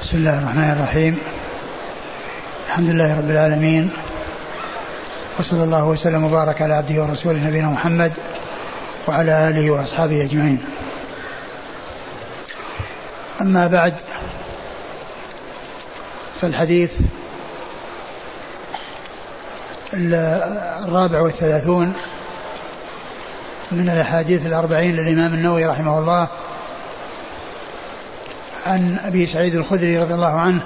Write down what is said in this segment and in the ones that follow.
بسم الله الرحمن الرحيم. الحمد لله رب العالمين، وصلى الله وسلم وبارك على عبده ورسوله نبينا محمد وعلى آله وأصحابه أجمعين. أما بعد، فالحديث 34 من الأحاديث 40 للإمام النووي رحمه الله، عن أبي سعيد الخدري رضي الله عنه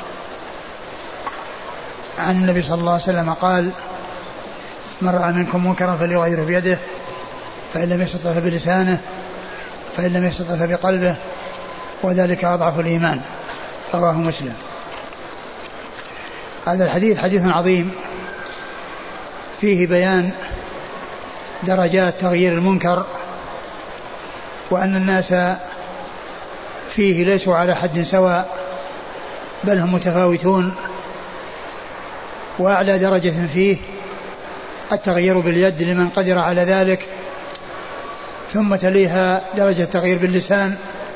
عن النبي صلى الله عليه وسلم قال: من رأى منكم منكرا فليغيره بيده، فإن لم يستطع فبلسانه، فإن لم يستطع فبقلبه، وذلك أضعف الإيمان. رواه مسلم. هذا الحديث حديث عظيم فيه بيان درجات تغيير المنكر، وأن الناس فيه ليسوا على حد سواء، بل هم متفاوتون، وأعلى درجة فيه التغيير باليد لمن قدر على ذلك، ثم تليها درجة التغيير باللسان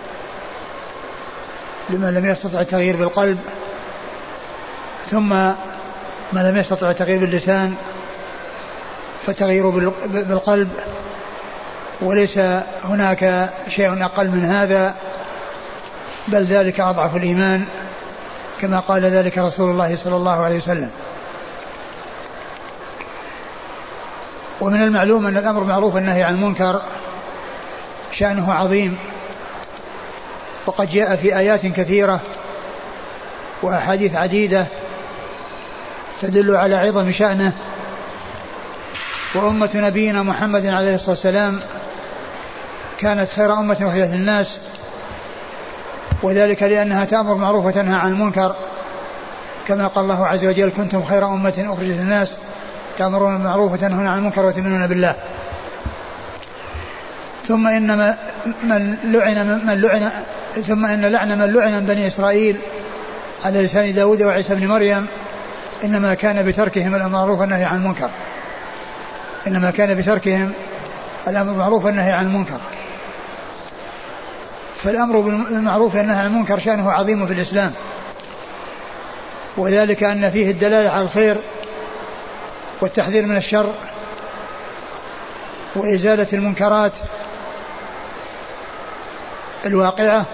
لمن لم يستطع التغيير بالقلب، ثم من لم يستطع التغيير باللسان فتغيير بالقلب، وليس هناك شيء أقل من هذا، بل ذلك أضعف الإيمان، كما قال ذلك رسول الله صلى الله عليه وسلم. ومن المعلوم أن الأمر معروف والنهي عن المنكر شأنه عظيم، وقد جاء في آيات كثيرة وأحاديث عديدة تدل على عظم شأنه. وأمة نبينا محمد عليه الصلاة والسلام كانت خير أمة أخرجت للناس، وذلك لأنها تأمر معروف وتنهى عن المنكر، كما قال الله عز وجل: كنتم خير أمة أخرجت للناس تأمرون بالمعروف وتنهون عن المنكر وتؤمنون بالله. ثم إن لعن من لعن من بني إسرائيل على لسان داود وعيسى بن مريم إنما كان بتركهم الأمر بالمعروف والنهي عن المنكر، إنما كان بتركهم الأمر بالمعروف والنهي عن المنكر. فالأمر بالمعروف والنهي عن المنكر شأنه عظيم في الإسلام، وذلك أن فيه الدلالة على الخير والتحذير من الشر وإزالة المنكرات الواقعة.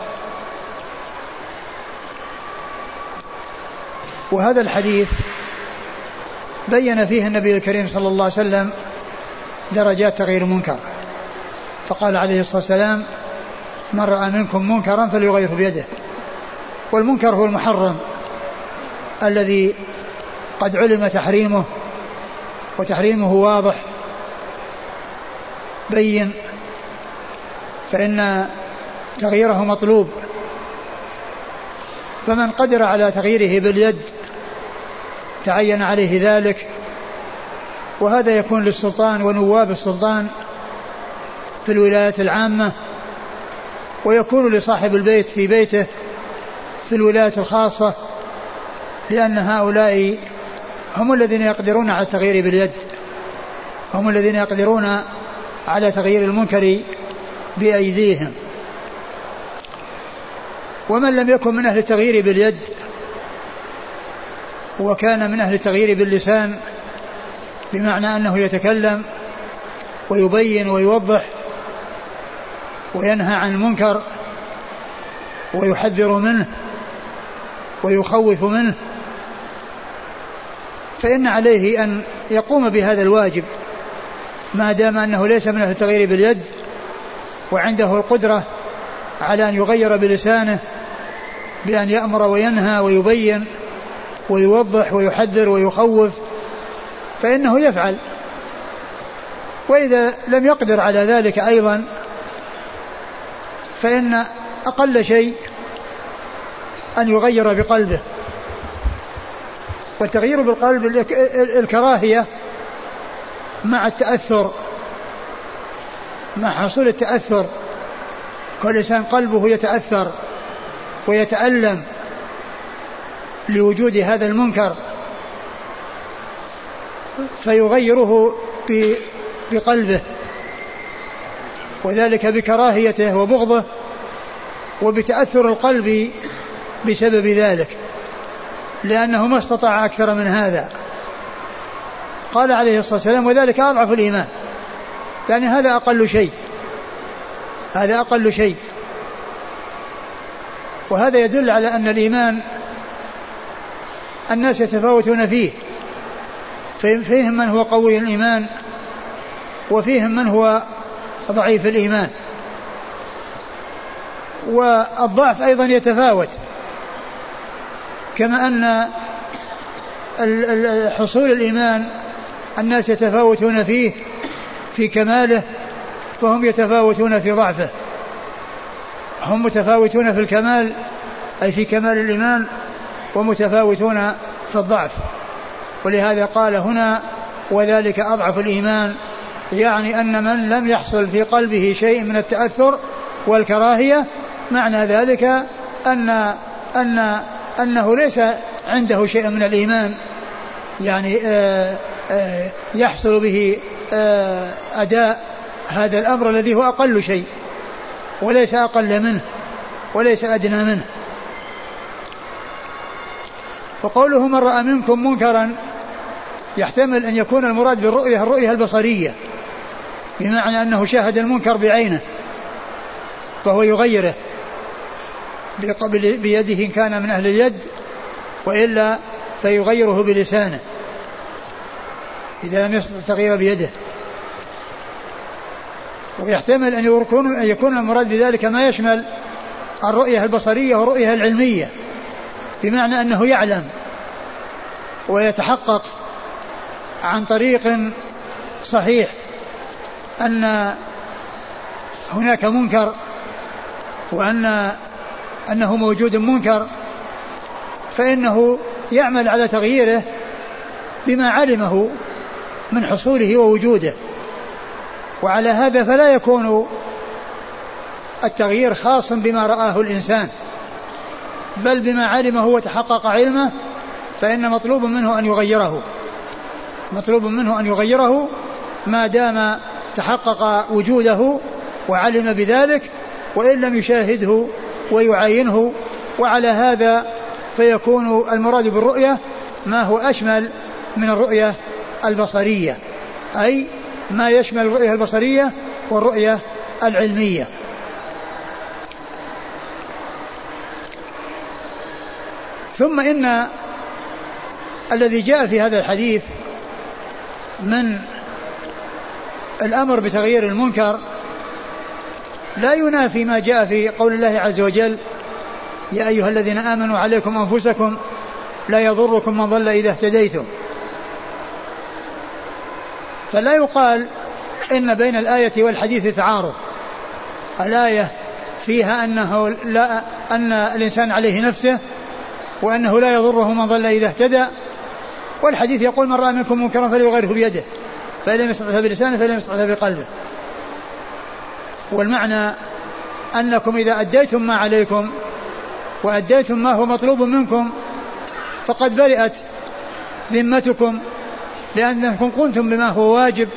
وهذا الحديث بين فيه النبي الكريم صلى الله عليه وسلم درجات تغيير المنكر، فقال عليه الصلاة والسلام: من رأى منكم منكرا فليغيره بيده. والمنكر هو المحرم الذي قد علم تحريمه، وتحريمه واضح بين، فإن تغييره مطلوب. فمن قدر على تغييره باليد تعين عليه ذلك، وهذا يكون للسلطان ونواب السلطان في الولايات العامة، ويكون لصاحب البيت في بيته في الولايات الخاصة، لأن هؤلاء هم الذين يقدرون على التغيير باليد، هم الذين يقدرون على تغيير المنكر بأيديهم. ومن لم يكن من أهل التغيير باليد وكان من أهل التغيير باللسان، بمعنى أنه يتكلم ويبين ويوضح وينهى عن المنكر ويحذر منه ويخوف منه، فإن عليه أن يقوم بهذا الواجب ما دام أنه ليس من أهل التغيير باليد، وعنده القدرة على أن يغير بلسانه بأن يأمر وينهى ويبين ويوضح ويحذر ويخوف، فإنه يفعل. وإذا لم يقدر على ذلك أيضا، فإن أقل شيء أن يغير بقلبه. والتغيير بالقلب الكراهية مع التأثر، مع حصول التأثر، كل إنسان قلبه يتأثر ويتألم لوجود هذا المنكر، فيغيره بقلبه، وذلك بكراهيته وبغضه وبتأثر القلب بسبب ذلك، لأنه ما استطاع أكثر من هذا. قال عليه الصلاة والسلام: وذلك أضعف الإيمان، يعني هذا أقل شيء، هذا أقل شيء. وهذا يدل على أن الإيمان الناس يتفاوتون فيه، فيهم من هو قوي الإيمان وفيهم من هو ضعيف الإيمان، والضعف أيضا يتفاوت، كما أن حصول الإيمان الناس يتفاوتون فيه في كماله، فهم يتفاوتون في ضعفه. هم متفاوتون في الكمال أي في كمال الإيمان، ومتفاوتون في الضعف. ولهذا قال هنا: وذلك أضعف الإيمان، يعني أن من لم يحصل في قلبه شيء من التأثر والكراهية، معنى ذلك أنه ليس عنده شيء من الإيمان، يعني يحصل به أداء هذا الأمر الذي هو أقل شيء، وليس أقل منه وليس أدنى منه. وقوله: من رأى منكم منكرا، يحتمل أن يكون المراد بالرؤية الرؤية البصرية، بمعنى أنه شاهد المنكر بعينه فهو يغيره بيده إن كان من أهل اليد، وإلا فيغيره بلسانه إذا لم يستطع التغيير بيده. ويحتمل أن يكون المراد بذلك ما يشمل الرؤية البصرية والرؤية العلمية، بمعنى أنه يعلم ويتحقق عن طريق صحيح أن هناك منكر، وأنه موجود منكر، فإنه يعمل على تغييره بما علمه من حصوله ووجوده. وعلى هذا فلا يكون التغيير خاصا بما رآه الإنسان، بل بما علمه وتحقق علمه، فإن مطلوب منه أن يغيره ما دام تحقق وجوده وعلم بذلك، وإن لم يشاهده ويعاينه. وعلى هذا فيكون المراد بالرؤية ما هو أشمل من الرؤية البصرية، أي ما يشمل الرؤية البصرية والرؤية العلمية. ثم إن الذي جاء في هذا الحديث من الأمر بتغيير المنكر لا ينافي ما جاء في قول الله عز وجل: يا أيها الذين آمنوا عليكم أنفسكم لا يضركم من ضل إذا اهتديتم. فلا يقال إن بين الآية والحديث تعارض. الآية فيها أن الإنسان عليه نفسه، وأنه لا يضره من ضل إذا اهتدى، والحديث يقول: من رأى منكم منكرا فليغيره بيده، فإن لم يستطع بلسانه فإن لم يستطع بقلبه. والمعنى أنكم إذا أديتم ما عليكم وأديتم ما هو مطلوب منكم فقد برئت ذمتكم، لأنكم قمتم بما هو واجب،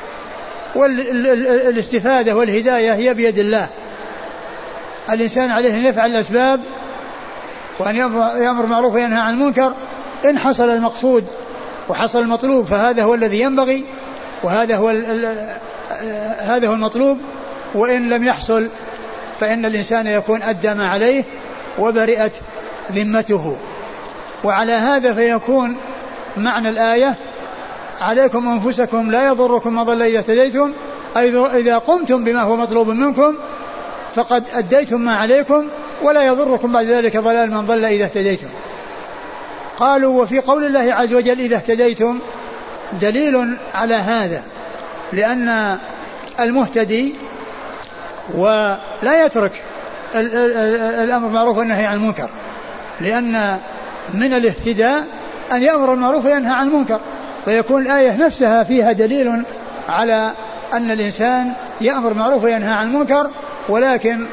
والاستفادة والهداية هي بيد الله. الإنسان عليه أن يفعل الأسباب وأن يأمر معروف وينهى عن المنكر. إن حصل المقصود وحصل المطلوب فهذا هو الذي ينبغي، وهذا هو المطلوب. وإن لم يحصل فإن الإنسان يكون أدى ما عليه وبرئت ذمته. وعلى هذا فيكون معنى الآية: عليكم أنفسكم لا يضركم من ضل إذا اهتديتم، أي إذا قمتم بما هو مطلوب منكم فقد أديتم ما عليكم، ولا يضركم بعد ذلك ضلال من ضل إذا اهتديتم. قالوا: وفي قول الله عز وجل إذا اهتديتم دليل على هذا، لأن المهتدي ولا يترك الأمر بالمعروف والنهي عن المنكر، لأن من الاهتداء أن يأمر بالمعروف وينهى عن المنكر، فيكون الآية نفسها فيها دليل على أن الإنسان يأمر بالمعروف وينهى عن المنكر، ولكن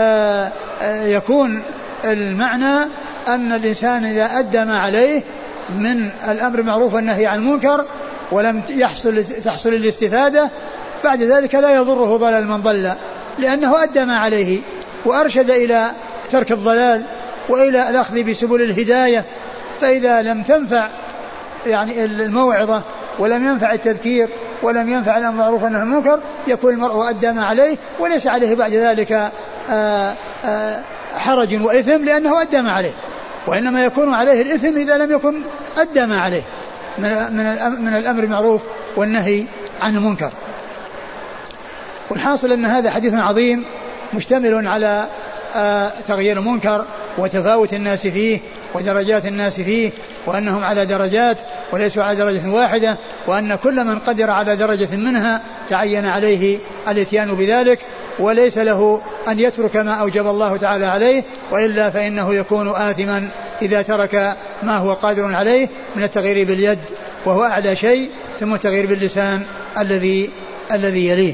يكون المعنى أن الإنسان إذا أدى ما عليه من الأمر بالمعروف والنهي عن المنكر ولم تحصل الاستفادة، بعد ذلك لا يضره ضلال من ضل، لأنه أدى ما عليه وأرشد إلى ترك الضلال وإلى الأخذ بسبل الهداية. فإذا لم تنفع يعني الموعظة ولم ينفع التذكير ولم ينفع الأمر بالمعروف والنهي عن المنكر يكون المرء أدى ما عليه وليس عليه بعد ذلك حرج وإثم لأنه أدى ما عليه، وإنما يكون عليه الإثم إذا لم يكن أدى ما عليه من الأمر بالمعروف والنهي عن المنكر. والحاصل أن هذا حديث عظيم مشتمل على تغيير المنكر وتفاوت الناس فيه ودرجات الناس فيه، وأنهم على درجات وليسوا على درجة واحدة، وأن كل من قدر على درجة منها تعين عليه الاتيان بذلك، وليس له أن يترك ما أوجب الله تعالى عليه، وإلا فإنه يكون آثما إذا ترك ما هو قادر عليه من التغيير باليد وهو أعلى شيء، ثم التغيير باللسان الذي يليه.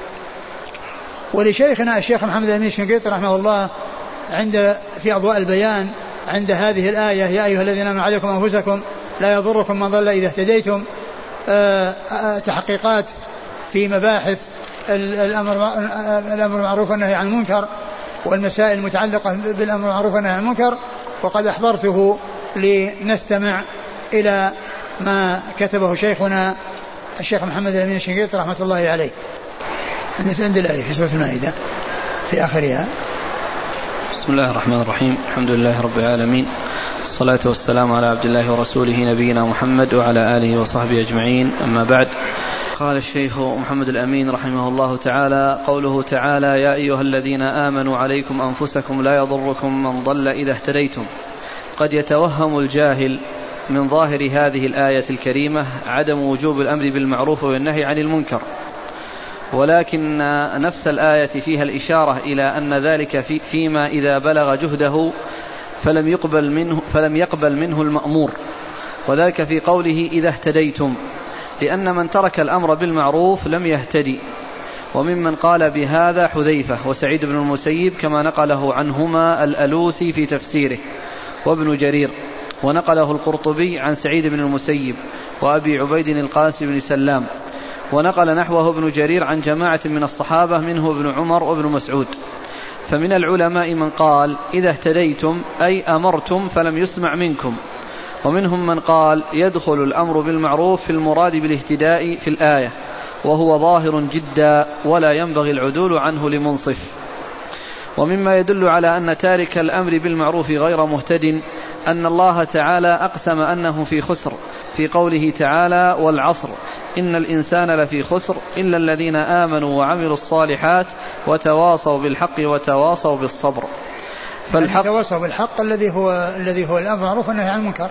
ولشيخنا الشيخ محمد الأمين الشنقيطي رحمه الله في أضواء البيان عند هذه الآية يا أيها الذين آمنوا عليكم أنفسكم لا يضركم من ضل إذا اهتديتم تحقيقات في مباحث الأمر بالمعروف والنهي عن المنكر والمسائل المتعلقة بالأمر بالمعروف والنهي عن المنكر، وقد أحضرته لنستمع إلى ما كتبه شيخنا الشيخ محمد الأمين الشنقيطي رحمة الله عليه. عند الآية في سورة المائدة في آخرها. بسم الله الرحمن الرحيم، الحمد لله رب العالمين، الصلاة والسلام على عبد الله ورسوله نبينا محمد وعلى آله وصحبه أجمعين، أما بعد. قال الشيخ محمد الأمين رحمه الله تعالى: قوله تعالى يا أيها الذين آمنوا عليكم أنفسكم لا يضركم من ضل إذا اهتديتم. قد يتوهم الجاهل من ظاهر هذه الآية الكريمة عدم وجوب الأمر بالمعروف والنهي عن المنكر، ولكن نفس الآية فيها الإشارة إلى أن ذلك فيما إذا بلغ جهده فلم يقبل منه المأمور، وذلك في قوله إذا اهتديتم، لأن من ترك الأمر بالمعروف لم يهتدي. وممن قال بهذا حذيفة وسعيد بن المسيب كما نقله عنهما الألوسي في تفسيره، وابن جرير، ونقله القرطبي عن سعيد بن المسيب وأبي عبيد القاسم بن سلام، ونقل نحوه ابن جرير عن جماعة من الصحابة منه ابن عمر وابن مسعود. فمن العلماء من قال إذا اهتديتم أي أمرتم فلم يسمع منكم، ومنهم من قال يدخل الأمر بالمعروف في المراد بالاهتداء في الآية، وهو ظاهر جدا ولا ينبغي العدول عنه لمنصف. ومما يدل على أن تارك الأمر بالمعروف غير مهتد أن الله تعالى أقسم أنه في خسر في قوله تعالى والعصر إن الإنسان لفي خسر إلا الذين آمنوا وعملوا الصالحات وتواصوا بالحق وتواصوا بالصبر. تواصوا بالحق الذي هو الأمر بالمعروف والنهي عن المنكر.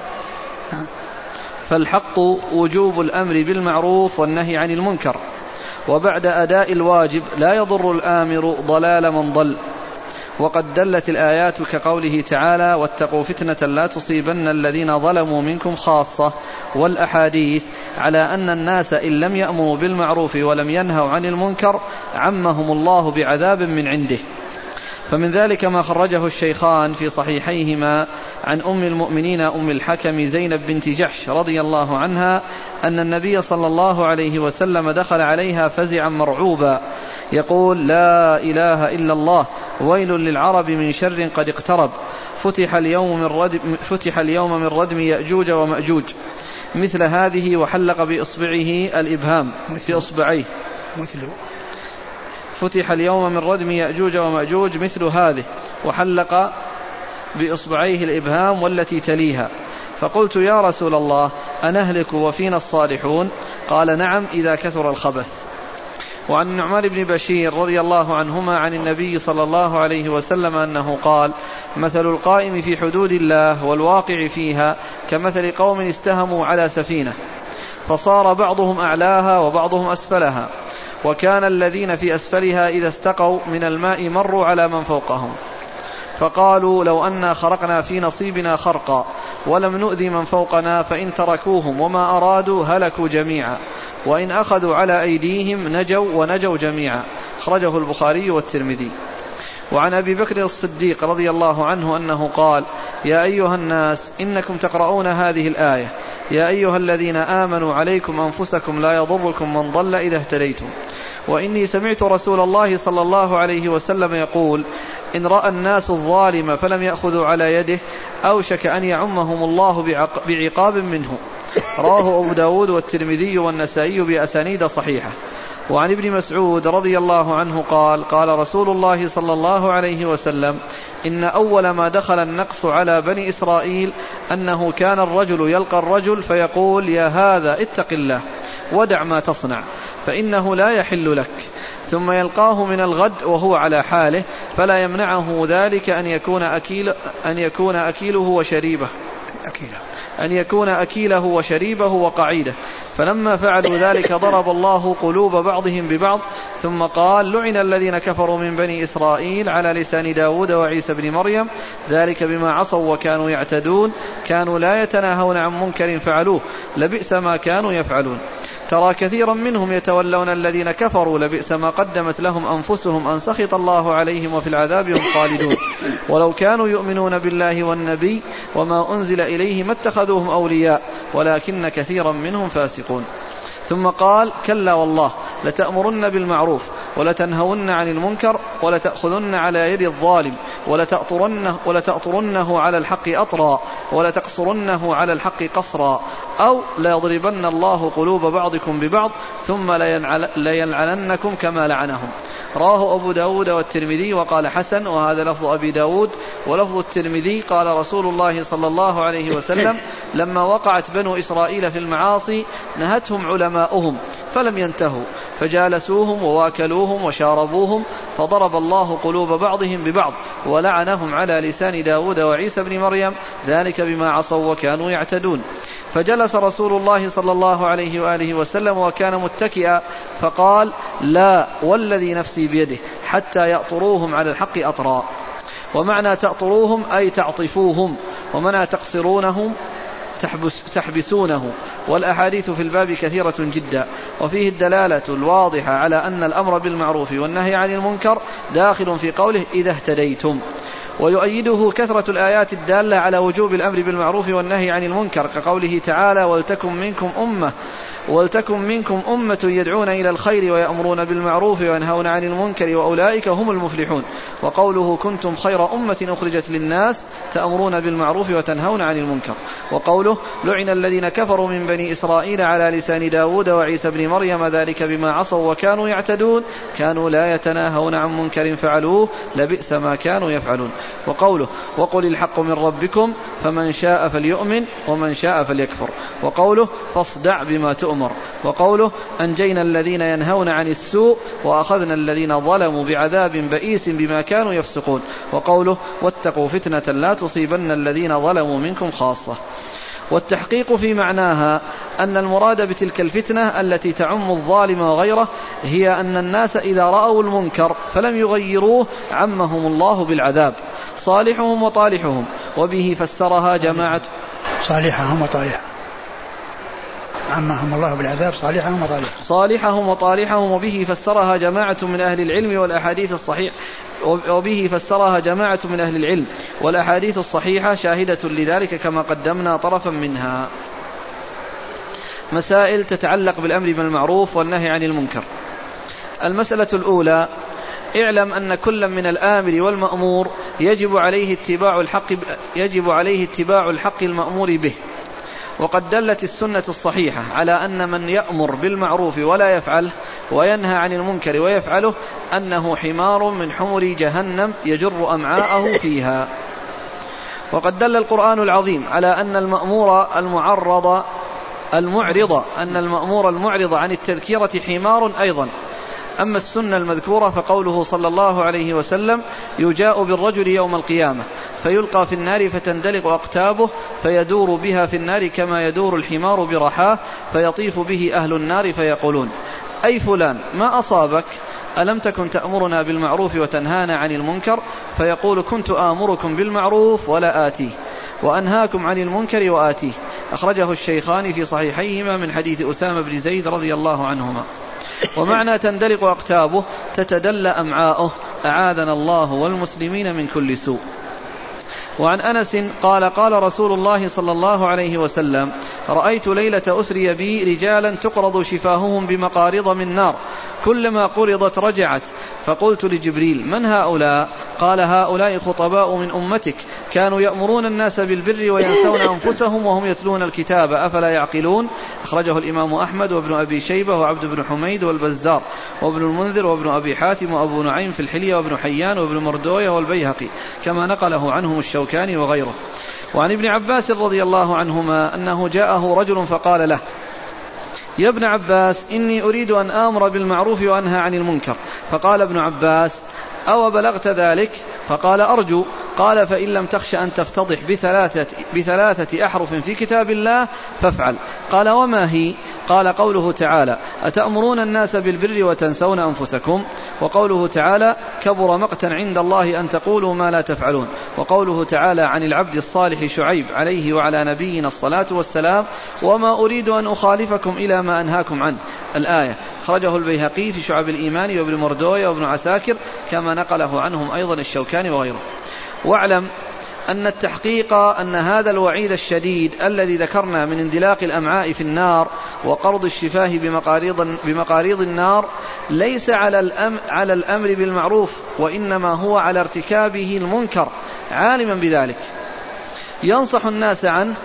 فالحق وجوب الأمر بالمعروف والنهي عن المنكر، وبعد أداء الواجب لا يضر الآمر ضلال من ضل. وقد دلت الآيات كقوله تعالى واتقوا فتنة لا تصيبن الذين ظلموا منكم خاصة، والأحاديث على أن الناس إن لم يأمروا بالمعروف ولم ينهوا عن المنكر عمهم الله بعذاب من عنده. فمن ذلك ما خرجه الشيخان في صحيحيهما عن أم المؤمنين أم الحكم زينب بنت جحش رضي الله عنها أن النبي صلى الله عليه وسلم دخل عليها فزعا مرعوبا يقول لا إله إلا الله ويل للعرب من شر قد اقترب فتح اليوم من ردم يأجوج ومأجوج مثل هذه وحلق بإصبعه الإبهام بإصبعيه فتح اليوم من ردم يأجوج ومأجوج مثل هذه وحلق بإصبعيه الإبهام والتي تليها. فقلت يا رسول الله أنهلك وفينا الصالحون؟ قال نعم إذا كثر الخبث. وعن النعمان بن بشير رضي الله عنهما عن النبي صلى الله عليه وسلم أنه قال مثل القائم في حدود الله والواقع فيها كمثل قوم استهموا على سفينة فصار بعضهم أعلاها وبعضهم أسفلها، وكان الذين في أسفلها إذا استقوا من الماء مروا على من فوقهم فقالوا لو أنا خرقنا في نصيبنا خرقا ولم نؤذي من فوقنا فإن تركوهم وما أرادوا هلكوا جميعا وإن أخذوا على أيديهم نجوا ونجوا جميعا. أخرجه البخاري والترمذي. وعن أبي بكر الصديق رضي الله عنه أنه قال يا أيها الناس إنكم تقرؤون هذه الآية يا أيها الذين آمنوا عليكم أنفسكم لا يضركم من ضل إذا اهتديتم، وإني سمعت رسول الله صلى الله عليه وسلم يقول: إن رأى الناس الظالم فلم يأخذوا على يده أوشك أن يعمهم الله بعقاب منه. رواه أبو داود والترمذي والنسائي بأسانيد صحيحة. وعن ابن مسعود رضي الله عنه قال: قال رسول الله صلى الله عليه وسلم: إن أول ما دخل النقص على بني إسرائيل أنه كان الرجل يلقى الرجل فيقول: يا هذا اتق الله ودع ما تصنع فإنه لا يحل لك، ثم يلقاه من الغد وهو على حاله فلا يمنعه ذلك أن يكون أكيله وشريبه وقعيده. فلما فعلوا ذلك ضرب الله قلوب بعضهم ببعض، ثم قال: لعن الذين كفروا من بني إسرائيل على لسان داود وعيسى بن مريم ذلك بما عصوا وكانوا يعتدون كانوا لا يتناهون عن منكر فعلوه لبئس ما كانوا يفعلون. ترى كثيرا منهم يتولون الذين كفروا لبئس ما قدمت لهم أنفسهم أن سخط الله عليهم وفي العذاب هم خالدون. ولو كانوا يؤمنون بالله والنبي وما أنزل إليه ما اتخذوهم أولياء ولكن كثيرا منهم فاسقون. ثم قال: كلا والله لتأمرن بالمعروف ولتنهون عن المنكر ولتأخذن على يد الظالم ولتأطرنه على الحق أطرا ولتقصرنه على الحق قصرا أو ليضربن الله قلوب بعضكم ببعض ثم ليلعننكم كما لعنهم. رواه أبو داود والترمذي وقال حسن، وهذا لفظ أبي داود. ولفظ الترمذي: قال رسول الله صلى الله عليه وسلم: لما وقعت بنو إسرائيل في المعاصي نهتهم علماؤهم فلم ينتهوا فجالسوهم وواكلوهم وشاربوهم فضرب الله قلوب بعضهم ببعض ولعنهم على لسان داود وعيسى بن مريم ذلك بما عصوا وكانوا يعتدون. فجلس رسول الله صلى الله عليه وآله وسلم وكان متكئا فقال: لا والذي نفسي بيده حتى يأطروهم على الحق أطرا. ومعنى تأطروهم أي تعطفوهم، ومعنى تقصرونهم تحبسونه. والأحاديث في الباب كثيرة جدا، وفيه الدلالة الواضحة على أن الأمر بالمعروف والنهي عن المنكر داخل في قوله: إذا اهتديتم. ويؤيده كثرة الآيات الدالة على وجوب الأمر بالمعروف والنهي عن المنكر، كقوله تعالى: ولتكن منكم أمة يدعون إلى الخير ويأمرون بالمعروف وينهون عن المنكر وأولئك هم المفلحون. وقوله: كنتم خير أمة أخرجت للناس تأمرون بالمعروف وتنهون عن المنكر. وقوله: لعن الذين كفروا من بني إسرائيل على لسان داود وعيسى بن مريم ذلك بما عصوا وكانوا يعتدون كانوا لا يتناهون عن منكر فعلوه لبئس ما كانوا يفعلون. وقوله: وقل الحق من ربكم فمن شاء فليؤمن ومن شاء فليكفر. وقوله: فاصدع بما تؤمر. وقوله: أنجينا الذين ينهون عن السوء وأخذنا الذين ظلموا بعذاب بئيس بما كانوا يفسقون. وقوله: واتقوا فتنة لا تصيبن الذين ظلموا منكم خاصة. والتحقيق في معناها أن المراد بتلك الفتنة التي تعم الظالم وغيره هي أن الناس إذا رأوا المنكر فلم يغيروه عمهم الله بالعذاب صالحهم وطالحهم. وبه فسرها جماعة صالحهم وطالحهم، عمهم الله بالعذاب صالحهم وطالحهم. وبه فسرها جماعة من أهل العلم والأحاديث الصحيحة شاهدة لذلك كما قدمنا طرفا منها. مسائل تتعلق بالأمر بالمعروف والنهي عن المنكر. المسألة الأولى: اعلم أن كل من الآمر والمأمور يجب عليه اتباع الحق المأمور به. وقد دلت السنة الصحيحة على أن من يأمر بالمعروف ولا يفعله وينهى عن المنكر ويفعله أنه حمار من حمر جهنم يجر أمعاءه فيها. وقد دل القرآن العظيم على أن المأمور المعرض عن التذكيرة حمار أيضا. أما السنة المذكورة فقوله صلى الله عليه وسلم: يجاء بالرجل يوم القيامة فيلقى في النار فتندلق أقتابه فيدور بها في النار كما يدور الحمار برحاه فيطيف به أهل النار فيقولون: أي فلان ما أصابك؟ ألم تكن تأمرنا بالمعروف وتنهانا عن المنكر؟ فيقول: كنت آمركم بالمعروف ولا آتيه وأنهاكم عن المنكر وآتيه. أخرجه الشيخان في صحيحيهما من حديث أسامة بن زيد رضي الله عنهما. ومعنى تندلق أقتابه تتدلى أمعاؤه، أعاذنا الله والمسلمين من كل سوء. وعن أنس قال: قال رسول الله صلى الله عليه وسلم: رأيت ليلة أسري بي رجالا تقرض شفاههم بمقارض من نار كلما قرضت رجعت، فقلت لجبريل: من هؤلاء؟ قال: هؤلاء خطباء من أمتك كانوا يأمرون الناس بالبر وينسون أنفسهم وهم يتلون الكتاب أفلا يعقلون. أخرجه الإمام أحمد وابن أبي شيبة وعبد بن حميد والبزار وابن المنذر وابن أبي حاتم وأبو نعيم في الحلية وابن حيان وابن مردوية والبيهقي كما نقله عنهم الشوكاني وغيره. وعن ابن عباس رضي الله عنهما أنه جاءه رجل فقال له: يا ابن عباس إني أريد أن آمر بالمعروف وأنهى عن المنكر. فقال ابن عباس: أو بلغت ذلك؟ فقال: أرجو. قال: فإن لم تخش أن تفتضح بثلاثة أحرف في كتاب الله فافعل. قال: وما هي؟ قال: قوله تعالى: أتأمرون الناس بالبر وتنسون أنفسكم، وقوله تعالى: كبر مقتا عند الله أن تقولوا ما لا تفعلون، وقوله تعالى عن العبد الصالح شعيب عليه وعلى نبينا الصلاة والسلام: وما أريد أن أخالفكم إلى ما أنهاكم عنه. الآية. خرجه البيهقي في شعب الإيمان وابن مردوية وابن عساكر كما نقله عنهم أيضا الشوكاني وغيره. واعلم أن التحقيق أن هذا الوعيد الشديد الذي ذكرنا من اندلاق الأمعاء في النار وقرض الشفاه بمقاريض النار ليس على الأمر بالمعروف، وإنما هو على ارتكابه المنكر عالما بذلك ينصح الناس عنه.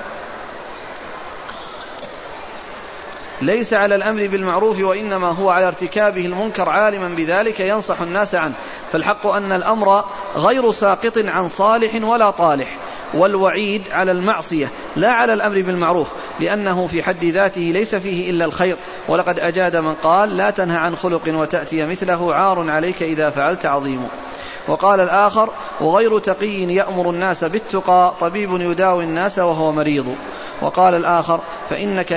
ليس على الأمر بالمعروف وإنما هو على ارتكابه المنكر عالما بذلك ينصح الناس عنه. فالحق أن الأمر غير ساقط عن صالح ولا طالح، والوعيد على المعصية لا على الأمر بالمعروف، لأنه في حد ذاته ليس فيه إلا الخير. ولقد أجاد من قال: لا تنهى عن خلق وتأتي مثله عار عليك إذا فعلت عظيم. وقال الآخر: وغير تقي يأمر الناس بالتقى طبيب يداوي الناس وهو مريض. وقال الآخر: فإنك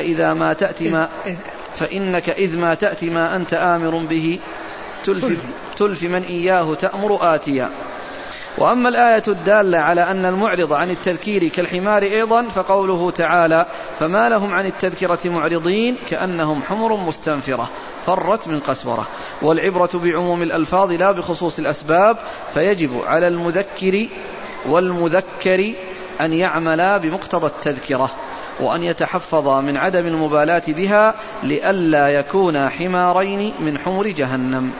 إذ ما تأتي ما أنت آمر به تلف من إياه تأمر آتيا. وأما الآية الدالة على أن المعرض عن التذكير كالحمار أيضا فقوله تعالى: فما لهم عن التذكرة معرضين كأنهم حمر مستنفرة فرت من قسورة. والعبرة بعموم الألفاظ لا بخصوص الأسباب، فيجب على المذكر والمذكر أن يعملا بمقتضى التذكرة وأن يتحفظ من عدم المبالاة بها لئلا يكون حمارين من حمر جهنم.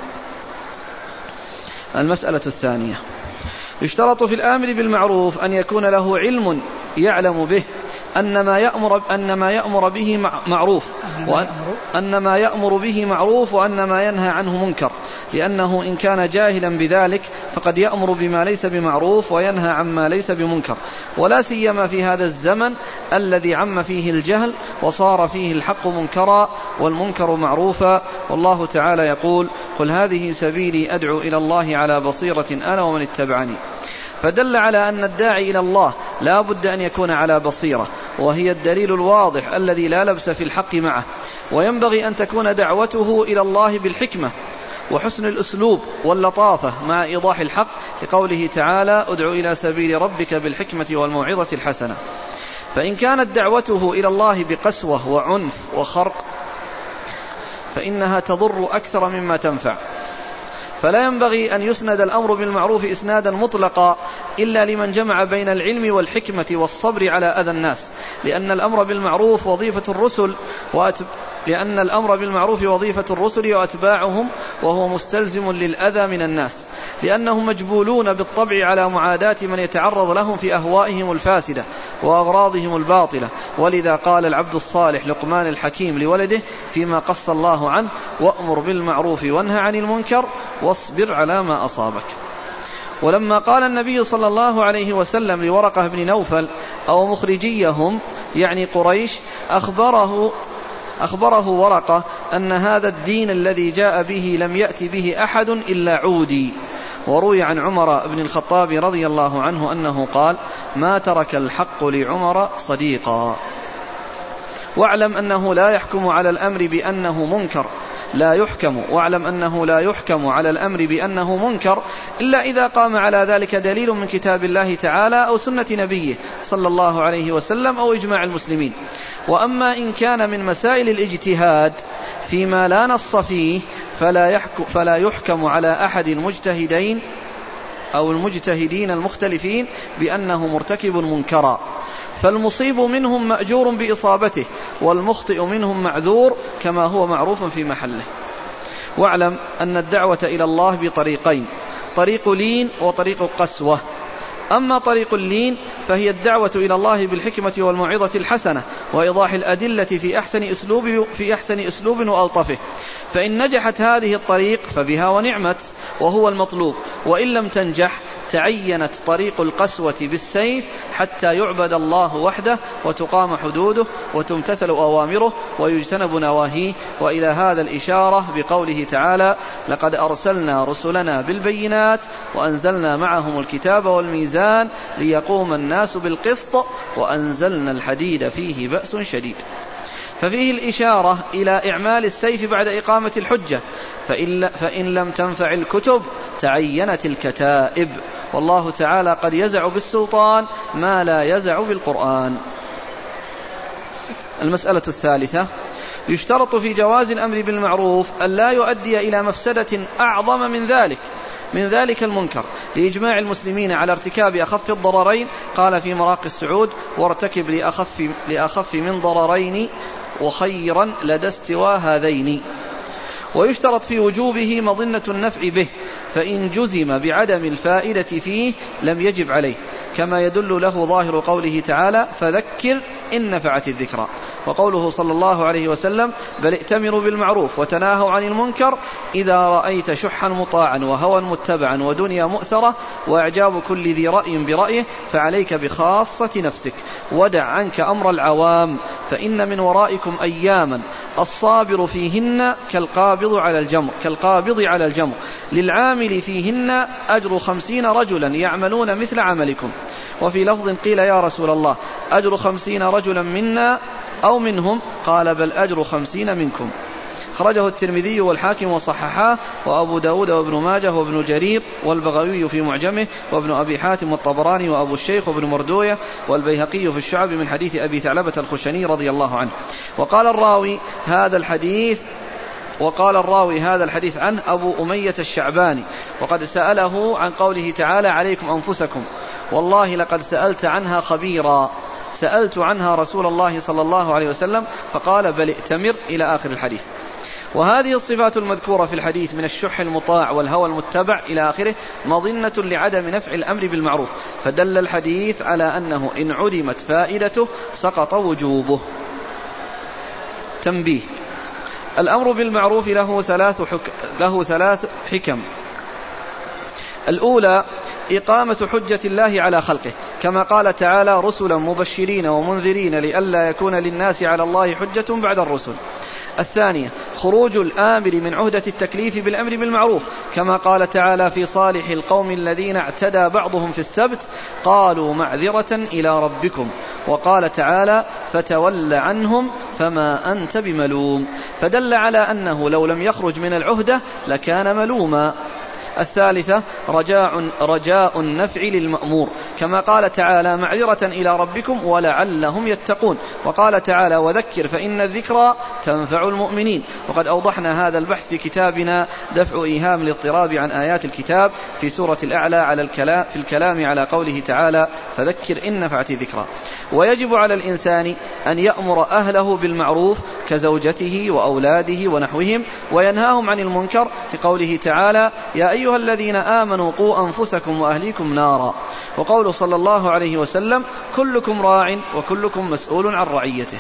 المسألة الثانية: يشترط في الآمر بالمعروف أن يكون له علم يعلم به أن ما يأمر به معروف، وأن ما يأمر به معروف وأن ما ينهى عنه منكر، لأنه إن كان جاهلا بذلك فقد يأمر بما ليس بمعروف وينهى عما ليس بمنكر، ولا سيما في هذا الزمن الذي عم فيه الجهل وصار فيه الحق منكرا والمنكر معروفا. والله تعالى يقول: قل هذه سبيلي أدعو إلى الله على بصيرة أنا ومن اتبعني. فدل على أن الداعي إلى الله لا بد أن يكون على بصيرة، وهي الدليل الواضح الذي لا لبس في الحق معه. وينبغي أن تكون دعوته إلى الله بالحكمة وحسن الأسلوب واللطافة مع إيضاح الحق، لقوله تعالى: ادع إلى سبيل ربك بالحكمة والموعظة الحسنة. فإن كانت دعوته إلى الله بقسوة وعنف وخرق فإنها تضر أكثر مما تنفع. فلا ينبغي أن يسند الأمر بالمعروف إسنادا مطلقا إلا لمن جمع بين العلم والحكمة والصبر على أذى الناس، لأن الأمر بالمعروف وظيفة الرسل وأتباعهم، وهو مستلزم للأذى من الناس، لأنهم مجبولون بالطبع على معاداة من يتعرض لهم في أهوائهم الفاسدة وأغراضهم الباطلة. ولذا قال العبد الصالح لقمان الحكيم لولده فيما قص الله عنه: وأمر بالمعروف وانهى عن المنكر واصبر على ما أصابك. ولما قال النبي صلى الله عليه وسلم لورقة بن نوفل أو مخرجيهم يعني قريش أخبره ورقة أن هذا الدين الذي جاء به لم يأتي به أحد إلا عودي. وروي عن عمر بن الخطاب رضي الله عنه أنه قال: ما ترك الحق لعمر صديقا. واعلم أنه لا يحكم على الأمر بأنه منكر واعلم أنه لا يحكم على الأمر بأنه منكر إلا إذا قام على ذلك دليل من كتاب الله تعالى أو سنة نبيه صلى الله عليه وسلم أو إجماع المسلمين. وأما إن كان من مسائل الاجتهاد فيما لا نص فيه فلا يحكم على أحد المجتهدين أو المجتهدين المختلفين بأنه مرتكب منكرا، فالمصيب منهم مأجور بإصابته، والمخطئ منهم معذور كما هو معروف في محله. واعلم أن الدعوة إلى الله بطريقين: طريق لين وطريق قسوة. أما طريق اللين فهي الدعوة إلى الله بالحكمة والموعظة الحسنة وإيضاح الأدلة في أحسن أسلوب وألطفه، فإن نجحت هذه الطريق فبها ونعمت وهو المطلوب، وإن لم تنجح تعينت طريق القسوة بالسيف حتى يعبد الله وحده وتقام حدوده وتمتثل أوامره ويجتنب نواهيه. وإلى هذا الإشارة بقوله تعالى: لقد أرسلنا رسلنا بالبينات وأنزلنا معهم الكتاب والميزان ليقوم الناس بالقسط وأنزلنا الحديد فيه بأس شديد. ففيه الإشارة إلى إعمال السيف بعد إقامة الحجة، فإن لم تنفع الكتب تعينت الكتائب، والله تعالى قد يزع بالسلطان ما لا يزع بالقرآن. المسألة الثالثة: يشترط في جواز الأمر بالمعروف أن لا يؤدي إلى مفسدة أعظم من ذلك المنكر، لإجماع المسلمين على ارتكاب أخف الضررين. قال في مراقي السعود: وارتكب لأخف من ضررين وخيرا لدى استوى هذين. ويشترط في وجوبه مظنة النفع به، فإن جزم بعدم الفائدة فيه لم يجب عليه، كما يدل له ظاهر قوله تعالى: فذكر إن نفعت الذكرى، وقوله صلى الله عليه وسلم: بل ائتمروا بالمعروف وتناهوا عن المنكر إذا رأيت شحا مطاعا وهوى متبعا ودنيا مؤثرة وإعجاب كل ذي رأي برأيه فعليك بخاصة نفسك ودع عنك أمر العوام، فإن من ورائكم أياما الصابر فيهن كالقابض على الجمر للعامل فيهن أجر 50 رجلا يعملون مثل عملكم. وفي لفظ قيل: يا رسول الله أجر 50 رجلا منا أو منهم؟ قال: بل أجر 50 منكم. خرجه الترمذي والحاكم وصححاه، وأبو داود وابن ماجه وابن جرير والبغوي في معجمه وابن أبي حاتم والطبراني وأبو الشيخ وابن مردوية والبيهقي في الشعب من حديث أبي ثعلبة الخشني رضي الله عنه. وقال الراوي هذا الحديث عنه أبو أمية الشعباني، وقد سأله عن قوله تعالى: عليكم أنفسكم، والله لقد سألت عنها خبيرا، سألت عنها رسول الله صلى الله عليه وسلم فقال: بل ائتمر، إلى آخر الحديث. وهذه الصفات المذكورة في الحديث من الشح المطاع والهوى المتبع إلى آخره مظنة لعدم نفع الأمر بالمعروف، فدل الحديث على أنه إن عدمت فائدته سقط وجوبه. تنبيه: الأمر بالمعروف له ثلاث حكم. الأولى: إقامة حجة الله على خلقه، كما قال تعالى: رسلا مبشرين ومنذرين لئلا يكون للناس على الله حجة بعد الرسل. الثانية: خروج الآمر من عهدة التكليف بالأمر بالمعروف، كما قال تعالى في صالح القوم الذين اعتدى بعضهم في السبت قالوا معذرة إلى ربكم، وقال تعالى: فتول عنهم فما أنت بملوم، فدل على أنه لو لم يخرج من العهدة لكان ملوما. الثالثة: رجاء النفع للمأمور، كما قال تعالى: معذرة إلى ربكم ولعلهم يتقون، وقال تعالى: وذكر فإن الذكرى تنفع المؤمنين. وقد أوضحنا هذا البحث في كتابنا دفع إيهام الاضطراب عن آيات الكتاب في سورة الأعلى في الكلام على قوله تعالى: فذكر إن نفعت الذكرى. ويجب على الإنسان أن يأمر أهله بالمعروف كزوجته وأولاده ونحوهم، وينهاهم عن المنكر في قوله تعالى: يا أيها الذين آمنوا قوا أنفسكم وأهليكم نارا. وقوله صلى الله عليه وسلم: كلكم راع وكلكم مسؤول عن رعيته.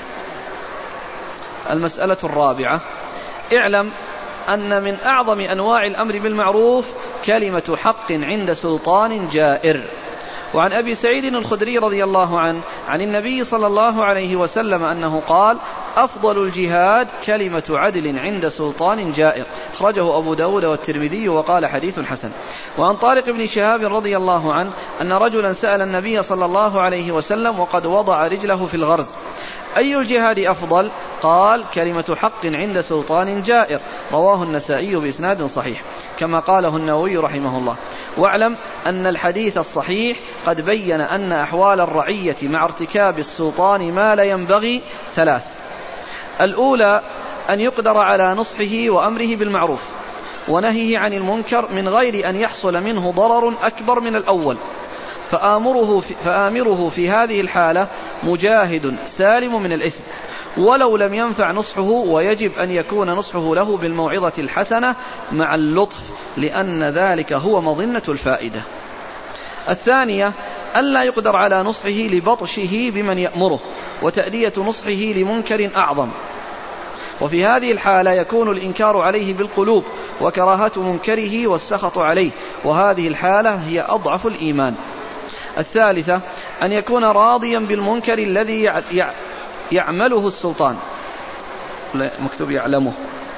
المسألة الرابعة: اعلم أن من أعظم أنواع الأمر بالمعروف كلمة حق عند سلطان جائر. وعن أبي سعيد الخدري رضي الله عنه عن النبي صلى الله عليه وسلم أنه قال: أفضل الجهاد كلمة عدل عند سلطان جائر. أخرجه أبو داود والترمذي وقال: حديث حسن. وعن طارق بن شهاب رضي الله عنه أن رجلا سأل النبي صلى الله عليه وسلم وقد وضع رجله في الغرز: أي الجهاد أفضل؟ قال: كلمة حق عند سلطان جائر. رواه النسائي بإسناد صحيح، كما قاله النووي رحمه الله. واعلم أن الحديث الصحيح قد بين أن أحوال الرعية مع ارتكاب السلطان ما لا ينبغي ثلاث: الأولى: أن يقدر على نصحه وأمره بالمعروف ونهيه عن المنكر من غير أن يحصل منه ضرر أكبر من الأول، فآمره في هذه الحالة مجاهد سالم من الإثم ولو لم ينفع نصحه، ويجب أن يكون نصحه له بالموعظة الحسنة مع اللطف، لأن ذلك هو مظنة الفائدة. الثانية ألا يقدر على نصحه لبطشه بمن يأمره، وتأدية نصحه لمنكر أعظم، وفي هذه الحالة يكون الإنكار عليه بالقلوب وكراهة منكره والسخط عليه، وهذه الحالة هي أضعف الإيمان. الثالثة أن يكون راضيا بالمنكر الذي يعمله السلطان، مكتوب يعلمه،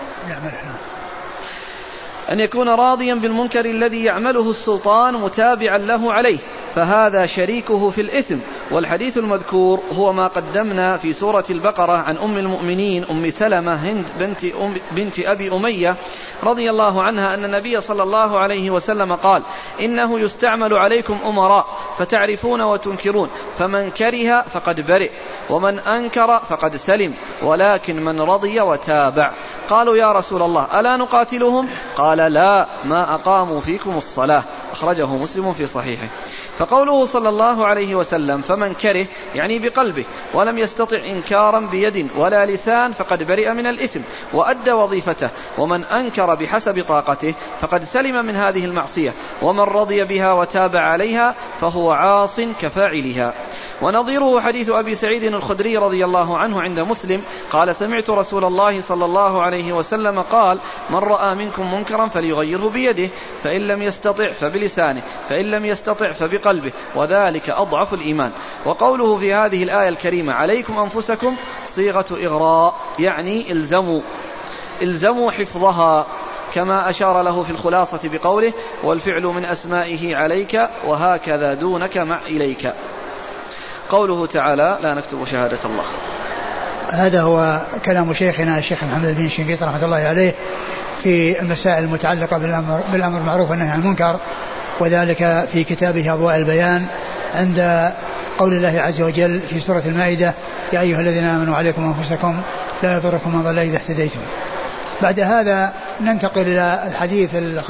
أن يكون راضيا بالمنكر الذي يعمله السلطان متابعا له عليه، فهذا شريكه في الإثم. والحديث المذكور هو ما قدمنا في سورة البقرة عن أم المؤمنين أم سلمة هند بنت أبي أمية رضي الله عنها أن النبي صلى الله عليه وسلم قال: إنه يستعمل عليكم أمراء فتعرفون وتنكرون، فمن كره فقد برئ، ومن أنكر فقد سلم، ولكن من رضي وتابع. قالوا: يا رسول الله ألا نقاتلهم؟ قال: لا، ما أقاموا فيكم الصلاة. أخرجه مسلم في صحيحه. فقوله صلى الله عليه وسلم فمن كره يعني بقلبه ولم يستطع إنكارا بيد ولا لسان فقد برئ من الإثم وأدى وظيفته، ومن أنكر بحسب طاقته فقد سلم من هذه المعصية، ومن رضي بها وتابع عليها فهو عاص كفاعلها. ونظيره حديث أبي سعيد الخدري رضي الله عنه عند مسلم قال: سمعت رسول الله صلى الله عليه وسلم قال: من رأى منكم منكرا فليغيره بيده، فإن لم يستطع فبلسانه، فإن لم يستطع فبقلبه، وذلك أضعف الإيمان. وقوله في هذه الآية الكريمة عليكم أنفسكم صيغة إغراء، يعني إلزموا حفظها، كما أشار له في الخلاصة بقوله: والفعل من أسمائه عليك وهكذا دونك مع إليك. قوله تعالى: لا نكتب شهادة الله. هذا هو كلام شيخنا الشيخ محمد بن شنقيط رحمة الله عليه في المسائل المتعلقة بالأمر بالمعروف والنهي عن المنكر، وذلك في كتابه أضواء البيان عند قول الله عز وجل في سورة المائدة: يا أيها الذين آمنوا عليكم أنفسكم لا يضركم من ضل إذا اهتديتم. بعد هذا ننتقل إلى الحديث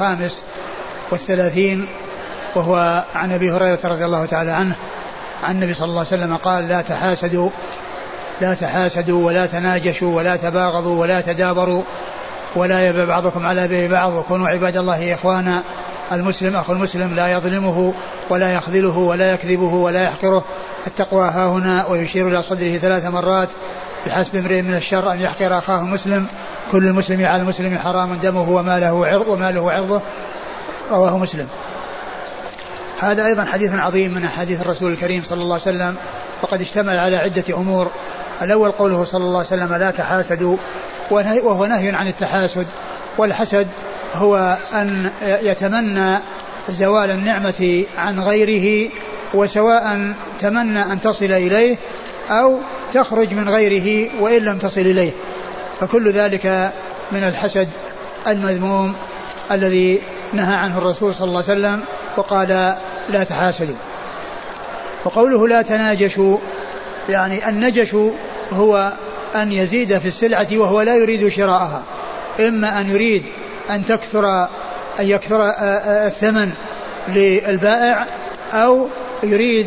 35، وهو عن أبي هريرة رضي الله تعالى عنه عن النبي صلى الله عليه وسلم قال: لا تحاسدوا ولا تناجشوا ولا تباغضوا ولا تدابروا ولا يبع بعضكم على بيع بعض، وكونوا عباد الله إخوانا. المسلم أخو المسلم لا يظلمه ولا يخذله ولا يكذبه ولا يحقره. التقوى ها هنا، ويشير إلى صدره 3 مرات: بحسب امرئ من الشر أن يحقر أخاه المسلم، كل المسلم على المسلم حرام دمه وماله عرضه. رواه مسلم. هذا أيضا حديث عظيم من حديث الرسول الكريم صلى الله عليه وسلم، وقد اشتمل على عدة أمور. الأول قوله صلى الله عليه وسلم: لا تحاسدوا، وهو نهي عن التحاسد. والحسد هو أن يتمنى زوال النعمة عن غيره، وسواء تمنى أن تصل إليه أو تخرج من غيره وإن لم تصل إليه، فكل ذلك من الحسد المذموم الذي نهى عنه الرسول صلى الله عليه وسلم وقال: لا تحاسدوا. وقوله لا تناجشوا، يعني النجش هو أن يزيد في السلعة وهو لا يريد شراءها، إما أن يريد أن يكثر الثمن للبائع، أو يريد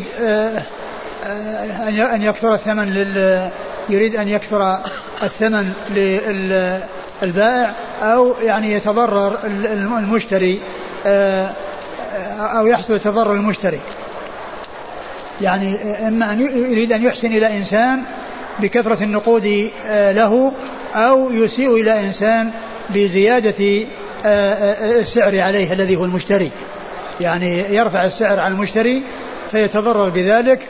أن يكثر الثمن للبائع، أو يعني يتضرر المشتري، أو يحصل تضرر المشتري. يعني إما أن يريد أن يحسن إلى إنسان بكثرة النقود له، أو يسيء إلى إنسان بزيادة السعر عليه الذي هو المشتري، يعني يرفع السعر على المشتري فيتضرر بذلك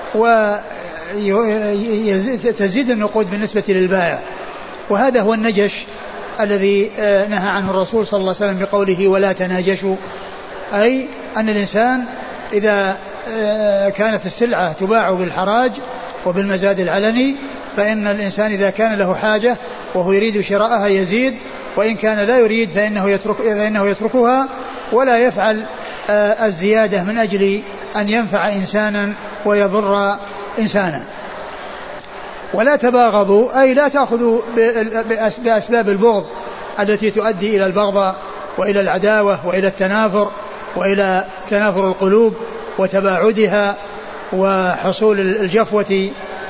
وتزيد النقود بالنسبة للبائع. وهذا هو النجش الذي نهى عنه الرسول صلى الله عليه وسلم بقوله: ولا تناجشوا، أي أن الإنسان إذا كانت السلعة تباع بالحراج وبالمزاد العلني، فإن الإنسان إذا كان له حاجة وهو يريد شراءها يزيد، وإن كان لا يريد فإنه يتركها ولا يفعل الزيادة من أجل أن ينفع إنسانا ويضر إنسانا. ولا تباغضوا، أي لا تأخذوا بأسباب البغض التي تؤدي إلى البغضاء وإلى العداوة وإلى التنافر وإلى تنافر القلوب وتباعدها وحصول الجفوة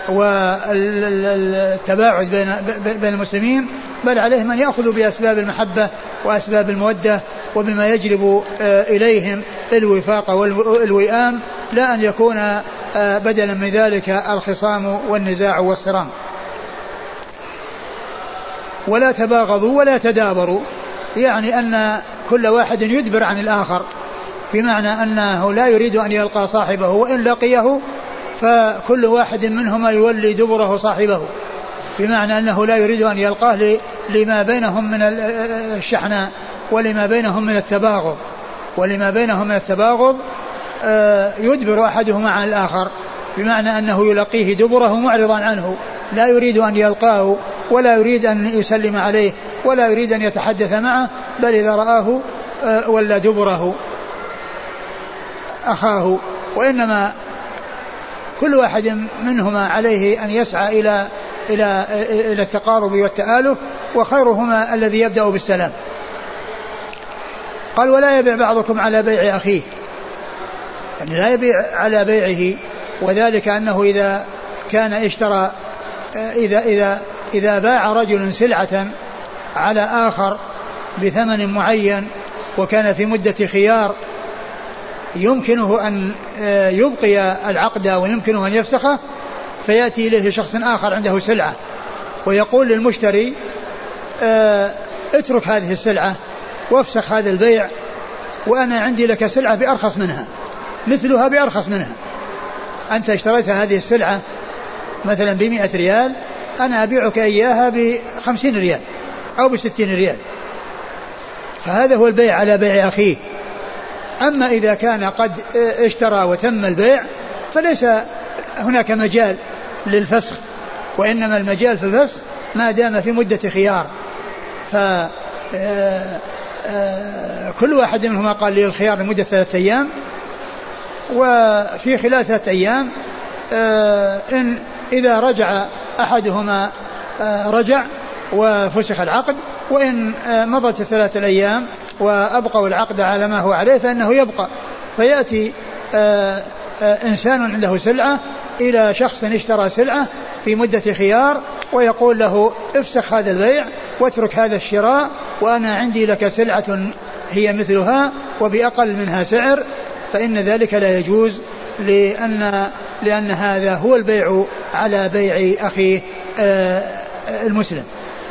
والتباعد بين المسلمين، بل عليهم أن يأخذوا بأسباب المحبة وأسباب المودة وبما يجلب إليهم الوفاق والوئام، لا أن يكون بدلا من ذلك الخصام والنزاع والصرام. ولا تباغضوا ولا تدابروا، يعني أن كل واحد يدبر عن الآخر، بمعنى أنه لا يريد أن يلقى صاحبه، وإن لقيه فكل واحد منهما يولي دبره صاحبه، بمعنى أنه لا يريد أن يلقاه لما بينهم من الشحناء ولما بينهم من التباغض يدبر أحدهما عن الآخر، بمعنى أنه يلقيه دبره معرضا عنه، لا يريد أن يلقاه ولا يريد أن يسلم عليه ولا يريد أن يتحدث معه، بل إذا رآه ولا دبره أخاه. وإنما كل واحد منهما عليه أن يسعى إلى التقارب والتآلف، وخيرهما الذي يبدأ بالسلام. قال ولا يبيع بعضكم على بيع أخيه، يعني لا يبيع على بيعه، وذلك أنه إذا كان اشترى إذا باع رجل سلعة على آخر بثمن معين وكان في مدة خيار يمكنه أن يبقي العقد ويمكنه أن يفسخه، فيأتي إليه شخص آخر عنده سلعة ويقول للمشتري اترك هذه السلعة وافسخ هذا البيع، وأنا عندي لك سلعة بأرخص منها مثلها بأرخص منها، أنت اشتريت هذه السلعة مثلا ب100 ريال، أنا أبيعك إياها ب50 ريال أو ب60 ريال، فهذا هو البيع على بيع أخيه. أما إذا كان قد اشترى وتم البيع فليس هناك مجال للفسخ، وإنما المجال في الفسخ ما دام في مدة خيار، كل واحد منهما قال لي الخيار لمدة 3 أيام، وفي خلال 3 أيام إن إذا رجع أحدهما رجع وفسخ العقد، وإن مضت 3 أيام وأبقوا العقد على ما هو عليه فإنه يبقى. فيأتي إنسان عنده سلعة إلى شخص اشترى سلعة في مدة خيار ويقول له افسخ هذا البيع واترك هذا الشراء، وأنا عندي لك سلعة هي مثلها وبأقل منها سعر، فإن ذلك لا يجوز، لأن هذا هو البيع على بيع أخيه المسلم.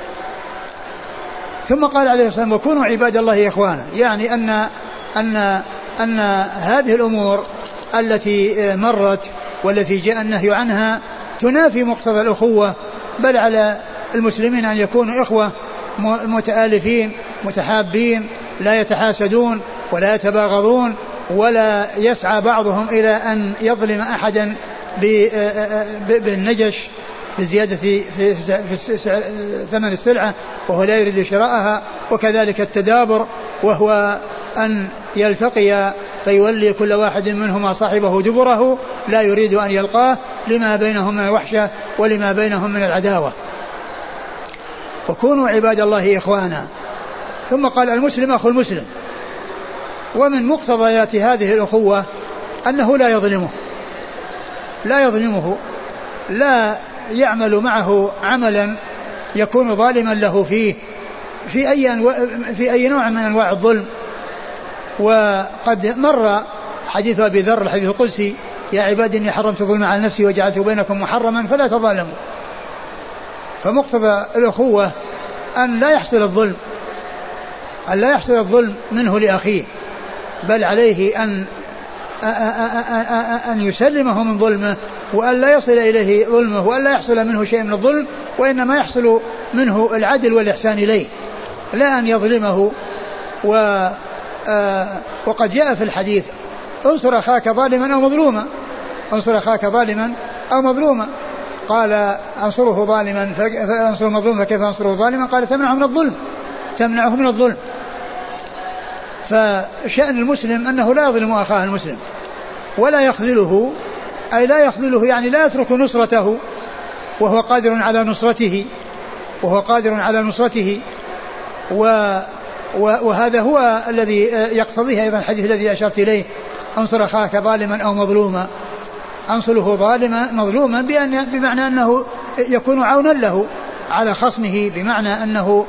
ثم قال عليه الصلاة والسلام وكونوا عباد الله إخوانا، يعني أن هذه الأمور التي مرت والتي جاء النهي عنها تنافي مقتضى الأخوة، بل على المسلمين أن يكونوا إخوة متآلفين متحابين لا يتحاسدون ولا يتباغضون، ولا يسعى بعضهم إلى أن يظلم أحدا بالنجش بزيادة في ثمن السلعة وهو لا يريد شراءها. وكذلك التدابر وهو أن يلتقي فيولي كل واحد منهما صاحبه دبره، لا يريد أن يلقاه لما بينهم من الوحشة ولما بينهم من العداوة. وكونوا عباد الله إخوانا. ثم قال المسلم أخو المسلم، ومن مقتضيات هذه الأخوة أنه لا يظلمه، لا يعمل معه عملا يكون ظالما له فيه في أي نوع من أنواع الظلم. وقد مر حديث أبي ذر الحديث القدسي يا عبادي إني حرمت الظلم على نفسي وجعلته بينكم محرما فلا تظالموا. فمقتضى الأخوة أن لا يحصل الظلم منه لأخيه، بل عليه أن يسلمه من ظلمه، وأن لا يصل إليه ظلمه، وأن لا يحصل منه شيء من الظلم، وإنما يحصل منه العدل والإحسان إليه، لا أن يظلمه. وقد جاء في الحديث انصر أخاك ظالما أو مظلوما، قال أنصره ظالما فأنصر مظلوما فكيف أنصره ظالما؟ قال تمنعه من الظلم. فشأن المسلم أنه لا يظلم أخاه المسلم ولا يخذله، أي لا يخذله يعني لا يترك نصرته وهو قادر على نصرته وهذا هو الذي يقتضيه أيضا الحديث الذي أشرت إليه انصر أخاك ظالما أو مظلوما، أنصره ظالما مظلوما بمعنى أنه يكون عونا له على خصمه، بمعنى أنه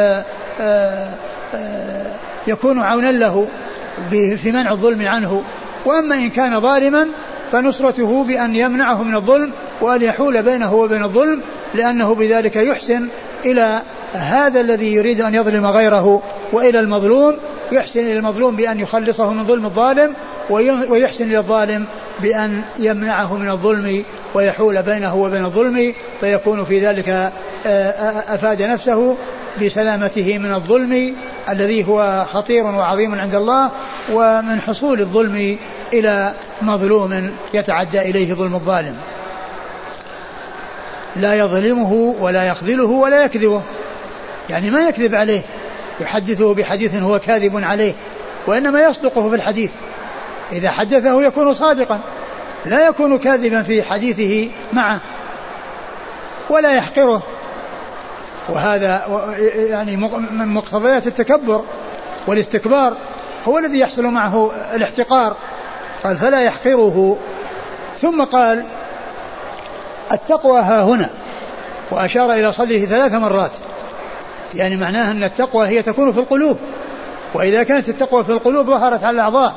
يكون عونا له في منع الظلم عنه. وأما إن كان ظالما فنصرته بأن يمنعه من الظلم وأن يحول بينه وبين الظلم، لأنه بذلك يحسن إلى هذا الذي يريد أن يظلم غيره وإلى المظلوم، يحسن إلى المظلوم بأن يخلصه من ظلم الظالم، ويحسن إلى الظالم بأن يمنعه من الظلم ويحول بينه وبين الظلم، فيكون في ذلك أفاد نفسه بسلامته من الظلم الذي هو خطير وعظيم عند الله، ومن حصول الظلم إلى مظلوم يتعدى إليه ظلم الظالم. لا يظلمه ولا يخذله ولا يكذبه، يعني ما يكذب عليه يحدثه بحديث هو كاذب عليه، وإنما يصدقه في الحديث، إذا حدثه يكون صادقا لا يكون كاذبا في حديثه معه، ولا يحقره. وهذا يعني من مقتضيات التكبر والاستكبار هو الذي يحصل معه الاحتقار. قال فلا يحقره. ثم قال التقوى ها هنا، وأشار إلى صدره 3 مرات، يعني معناها أن التقوى هي تكون في القلوب، وإذا كانت التقوى في القلوب ظهرت على الأعضاء،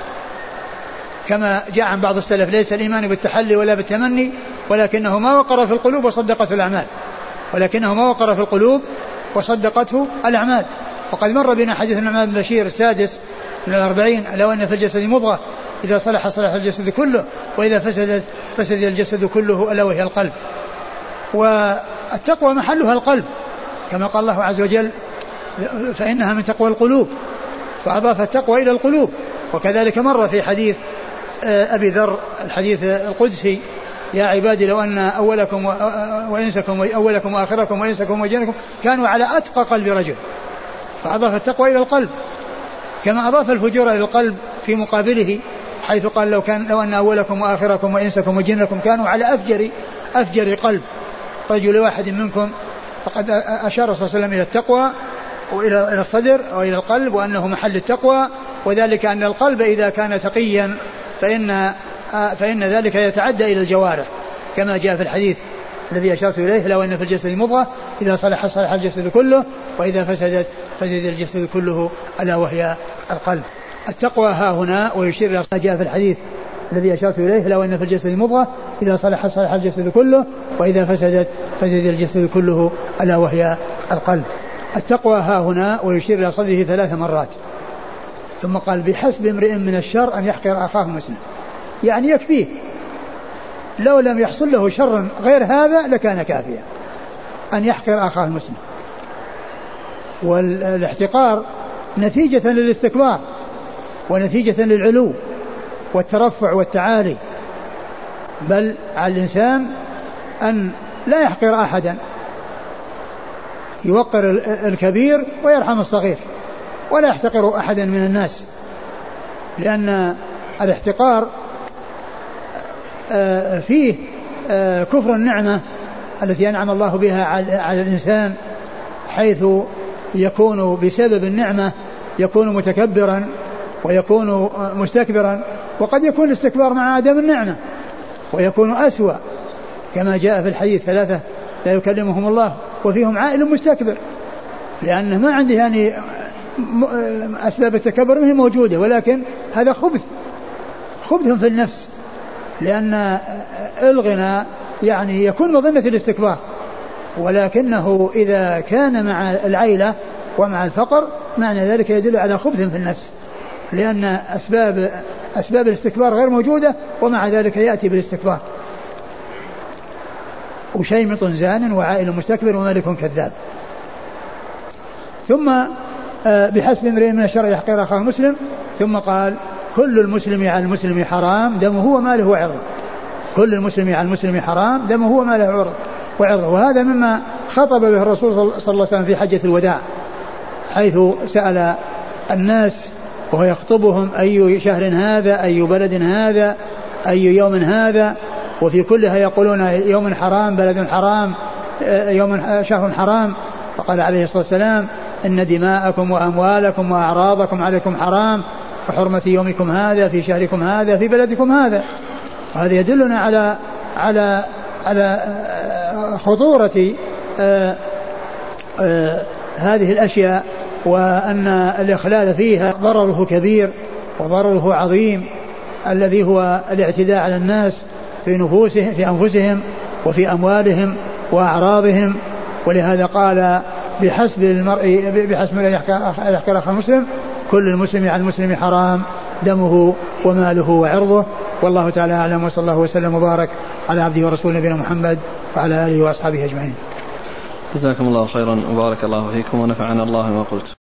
كما جاء عن بعض السلف ليس الإيمان بالتحلي ولا بالتمني ولكنه ما وقر في القلوب وصدقته الأعمال، ولكنه ما وقر في القلوب وصدقته الأعمال. وقد مر بنا حديث النعمان بن بشير 6 من 40 لو أن في الجسد مضغة إذا صلح صلح الجسد كله وإذا فسدت فسد الجسد كله ألا وهي القلب. والتقوى محلها القلب كما قال الله عز وجل فإنها من تقوى القلوب، فأضاف التقوى إلى القلوب. وكذلك مر في حديث أبي ذر الحديث القدسي يا عبادي لو أن أولكم وإنسكم أولكم وآخركم وإنسكم وجنكم كانوا على أتقى قلب رجل، فأضاف التقوى إلى القلب، كما أضاف الفجور إلى القلب في مقابله حيث قال لو أن أولكم وآخركم وإنسكم وجنكم كانوا على أفجر قلب رجل واحد منكم. فقد أشار صلى الله عليه وسلم إلى التقوى وإلى الصدر وإلى القلب وأنه محل التقوى، وذلك أن القلب إذا كان تقيا فإن ذلك يتعدى إلى الجوارح كما جاء في الحديث الذي أشرت إليه لو أن في الجسد مضغة إذا صلح صلح الجسد كله وإذا فسدت فسد الجسد كله ألا وهي القلب. التقوى ها هنا ويشير إلى ما جاء في الحديث الذي أشرت إليه لو أن في الجسد مضغة إذا صلح صلح الجسد كله وإذا فسدت فسد الجسد كله ألا وهي القلب. التقوى ها هنا ويشير إلى صدره 3 مرات. ثم قال بحسب امرئ من الشر أن يحقر أخاه مسلم، يعني يكفيه لو لم يحصل له شر غير هذا لكان كافيا أن يحقر أخاه المسلم. والاحتقار نتيجة للاستكبار ونتيجة للعلو والترفع والتعالي، بل على الإنسان أن لا يحقر أحدا، يوقر الكبير ويرحم الصغير ولا يحتقر أحدا من الناس، لأن الاحتقار فيه كفر النعمة التي أنعم الله بها على الإنسان، حيث يكون بسبب النعمة يكون متكبرا ويكون مستكبرا، وقد يكون الاستكبار مع عدم النعمة ويكون أسوأ كما جاء في الحديث 3 لا يكلمهم الله وفيهم عائل مستكبر، لأنه ما عنده يعني أسباب التكبر هي موجودة، ولكن هذا خبث في النفس، لأن الغنى يعني يكون مظنة الاستكبار، ولكنه إذا كان مع العيلة ومع الفقر معنى ذلك يدل على خبث في النفس، لأن أسباب الاستكبار غير موجودة ومع ذلك يأتي بالاستكبار. وشيمط زان وعائل مستكبر ومالك كذاب. ثم بحسب امرئ من الشر يحقر أخاه مسلم، ثم قال كل المسلم على المسلم حرام دمه وماله وعرضه، كل المسلم على المسلم حرام دمه وماله وعرضه. وهذا مما خطب به الرسول صلى الله عليه وسلم في حجة الوداع، حيث سأل الناس وهو يخطبهم أي شهر هذا، أي بلد هذا، أي يوم هذا، وفي كلها يقولون يوم حرام، بلد حرام، يوم شهر حرام. فقال عليه الصلاة والسلام إن دماءكم وأموالكم وأعراضكم عليكم حرام وحرمة يومكم هذا في شهركم هذا في بلدكم هذا. وهذا يدلنا على خطورة هذه الأشياء، وأن الإخلال فيها ضرره كبير وضرره عظيم، الذي هو الاعتداء على الناس في أنفسهم وفي أموالهم وأعراضهم. ولهذا قال بحسب أن يحكي أخ المسلم كل المسلم على المسلم حرام دمه وماله وعرضه. والله تعالى أعلم، وصلى الله وسلم وبارك على عبده ورسوله نبينا محمد وعلى آله وأصحابه أجمعين. جزاكم الله خيرا وبارك الله فيكم ونفعنا الله ما قلت.